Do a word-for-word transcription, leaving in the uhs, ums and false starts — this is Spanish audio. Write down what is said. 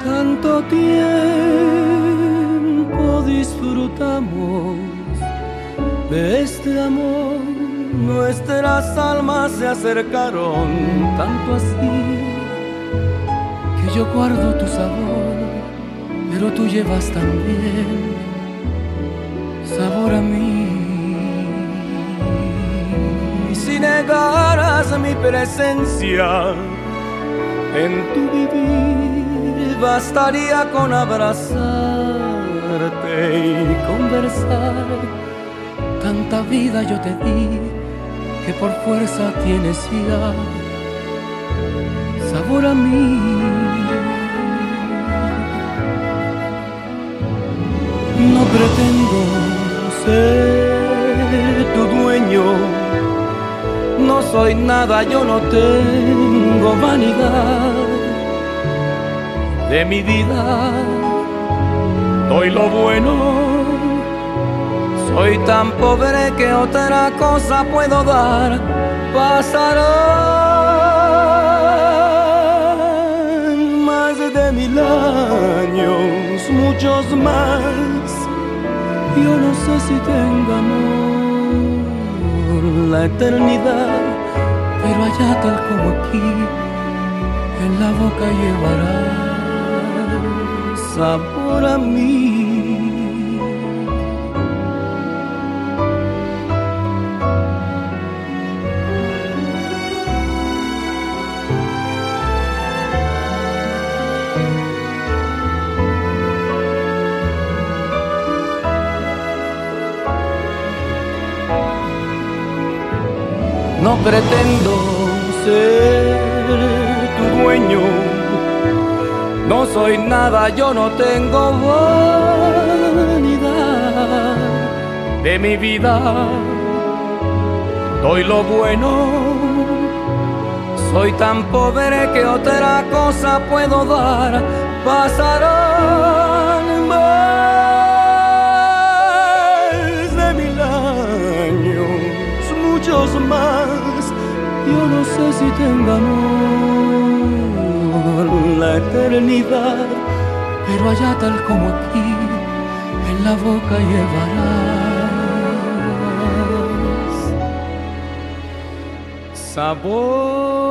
Tanto tiempo disfrutamos de este amor, nuestras almas se acercaron tanto así que yo guardo tu sabor, pero tú llevas también sabor a mí. Y si negaras mi presencia en tu vivir, bastaría con abrazarte y conversar. Tanta vida yo te di que por fuerza tienes ya sabor a mí. No pretendo ser tu dueño, no soy nada, yo no tengo vanidad. De mi vida doy lo bueno, soy tan pobre que otra cosa puedo dar. Pasarán más de mil años, muchos más. Yo no sé si tenga amor la eternidad, pero allá tal como aquí, en la boca llevarás sabor a mí. No pretendo ser tu dueño, no soy nada, yo no tengo vanidad. De mi vida doy lo bueno, soy tan pobre que otra cosa puedo dar. Pasarán más de mil años, muchos más. Yo no sé si tenga amor la eternidad, pero allá tal como aquí, en la boca llevarás sabor.